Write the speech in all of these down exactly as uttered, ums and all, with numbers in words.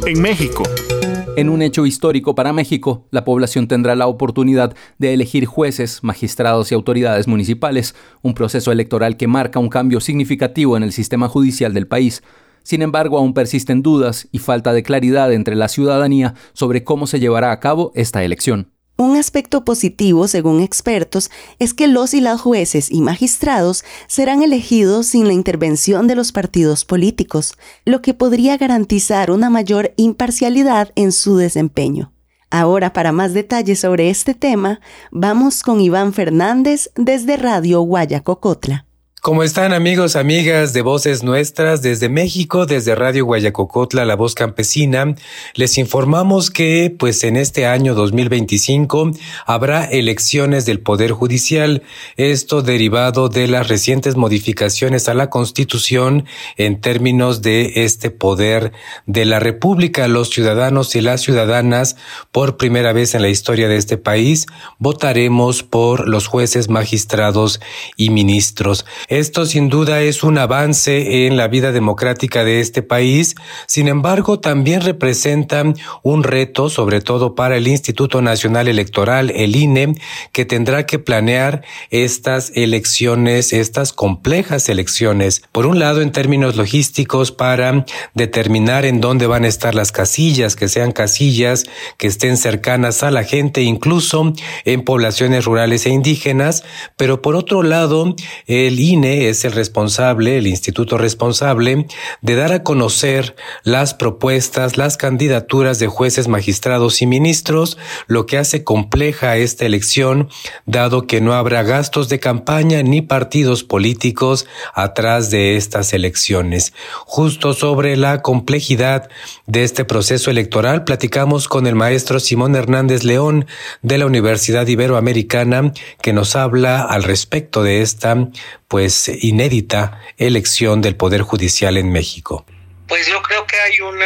en México. En un hecho histórico para México, la población tendrá la oportunidad de elegir jueces, magistrados y autoridades municipales, un proceso electoral que marca un cambio significativo en el sistema judicial del país. Sin embargo, aún persisten dudas y falta de claridad entre la ciudadanía sobre cómo se llevará a cabo esta elección. Un aspecto positivo, según expertos, es que los y las jueces y magistrados serán elegidos sin la intervención de los partidos políticos, lo que podría garantizar una mayor imparcialidad en su desempeño. Ahora, para más detalles sobre este tema, vamos con Iván Fernández desde Radio Guayacocotla. ¿Cómo están, amigos, amigas de Voces Nuestras? Desde México, desde Radio Guayacocotla, La Voz Campesina, les informamos que, pues, en este año dos mil veinticinco habrá elecciones del Poder Judicial. Esto derivado de las recientes modificaciones a la Constitución en términos de este poder de la República. Los ciudadanos y las ciudadanas, por primera vez en la historia de este país, votaremos por los jueces, magistrados y ministros. Esto sin duda es un avance en la vida democrática de este país. Sin embargo, también representa un reto, sobre todo para el Instituto Nacional Electoral, el I N E, que tendrá que planear estas elecciones, estas complejas elecciones. Por un lado, en términos logísticos, para determinar en dónde van a estar las casillas, que sean casillas que estén cercanas a la gente, incluso en poblaciones rurales e indígenas. Pero por otro lado, el I N E es el responsable, el instituto responsable, de dar a conocer las propuestas, las candidaturas de jueces, magistrados y ministros, lo que hace compleja esta elección, dado que no habrá gastos de campaña ni partidos políticos atrás de estas elecciones. Justo sobre la complejidad de este proceso electoral, platicamos con el maestro Simón Hernández León de la Universidad Iberoamericana, que nos habla al respecto de esta, pues, inédita elección del Poder Judicial en México. Pues yo creo que hay una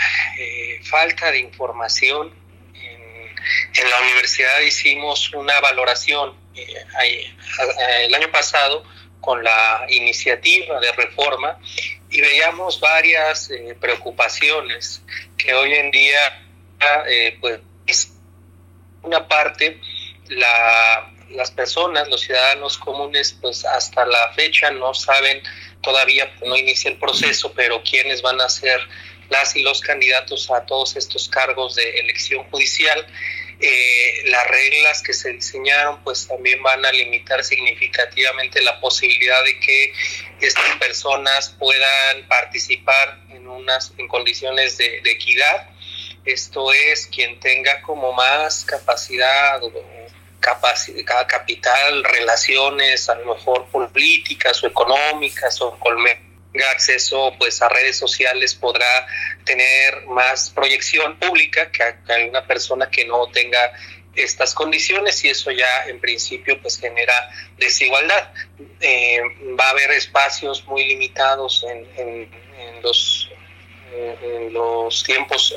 eh, falta de información. En, en la universidad hicimos una valoración eh, el año pasado con la iniciativa de reforma y veíamos varias eh, preocupaciones que hoy en día, eh, pues, una parte, la las personas, los ciudadanos comunes, pues hasta la fecha no saben todavía, no inicia el proceso, pero quiénes van a ser las y los candidatos a todos estos cargos de elección judicial. Eh, las reglas que se diseñaron pues también van a limitar significativamente la posibilidad de que estas personas puedan participar en unas en condiciones de, de equidad. Esto es, quien tenga como más capacidad o capacidad, capital, relaciones, a lo mejor políticas o económicas, o tenga acceso pues a redes sociales, podrá tener más proyección pública que, que una persona que no tenga estas condiciones, y eso ya en principio pues genera desigualdad. Eh, va a haber espacios muy limitados en, en, en los en los tiempos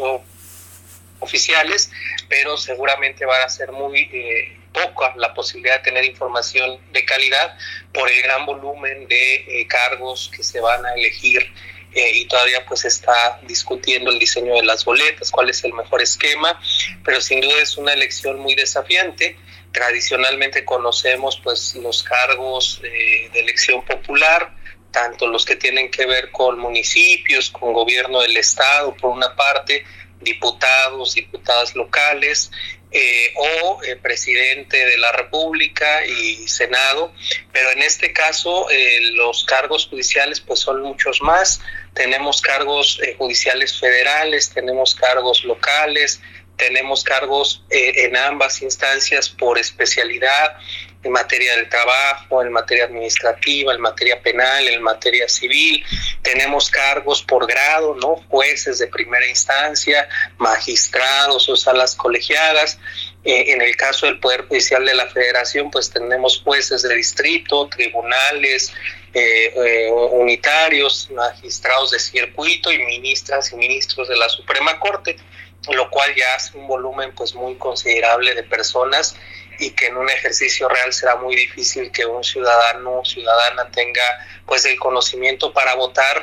oficiales, pero seguramente van a ser muy eh, poca la posibilidad de tener información de calidad por el gran volumen de eh, cargos que se van a elegir, eh, y todavía pues está discutiendo el diseño de las boletas, cuál es el mejor esquema, pero sin duda es una elección muy desafiante. Tradicionalmente conocemos pues los cargos eh, de elección popular, tanto los que tienen que ver con municipios, con gobierno del estado por una parte, diputados, diputadas locales, eh, o eh, presidente de la República y Senado, pero en este caso eh, los cargos judiciales pues son muchos más. Tenemos cargos eh, judiciales federales, tenemos cargos locales, tenemos cargos eh, en ambas instancias por especialidad, en materia del trabajo, en materia administrativa, en materia penal, en materia civil. Tenemos cargos por grado, ¿no? Jueces de primera instancia, magistrados o salas colegiadas. Eh, en el caso del Poder Judicial de la Federación, pues tenemos jueces de distrito, tribunales eh, eh, unitarios, magistrados de circuito y ministras y ministros de la Suprema Corte, lo cual ya hace un volumen pues muy considerable de personas, y que en un ejercicio real será muy difícil que un ciudadano o ciudadana tenga pues el conocimiento para votar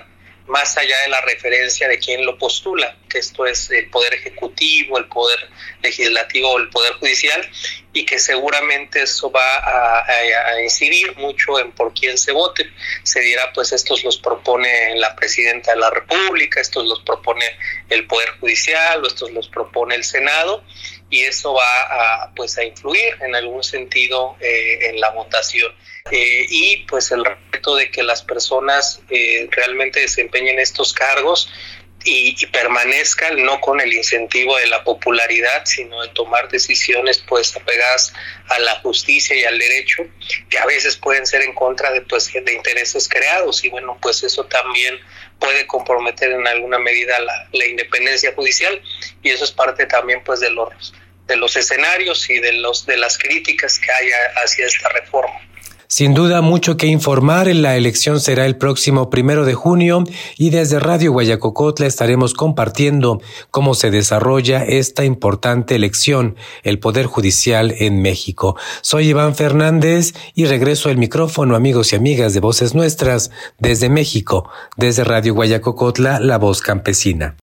más allá de la referencia de quién lo postula, que esto es el Poder Ejecutivo, el Poder Legislativo o el Poder Judicial, y que seguramente eso va a, a, a incidir mucho en por quién se vote. Se dirá, pues estos los propone la Presidenta de la República, estos los propone el Poder Judicial, o estos los propone el Senado, y eso va a, pues, a influir en algún sentido eh, en la votación. Eh, y pues el reto de que las personas eh, realmente desempeñen estos cargos y, y permanezcan no con el incentivo de la popularidad, sino de tomar decisiones pues apegadas a la justicia y al derecho, que a veces pueden ser en contra de pues de intereses creados, y bueno, pues eso también puede comprometer en alguna medida la, la independencia judicial, y eso es parte también pues de los de los escenarios y de los de las críticas que hay hacia esta reforma. Sin duda, mucho que informar. La elección será el próximo primero de junio y desde Radio Guayacocotla estaremos compartiendo cómo se desarrolla esta importante elección, el Poder Judicial en México. Soy Iván Fernández y regreso el micrófono, amigos y amigas de Voces Nuestras, desde México, desde Radio Guayacocotla, la voz campesina.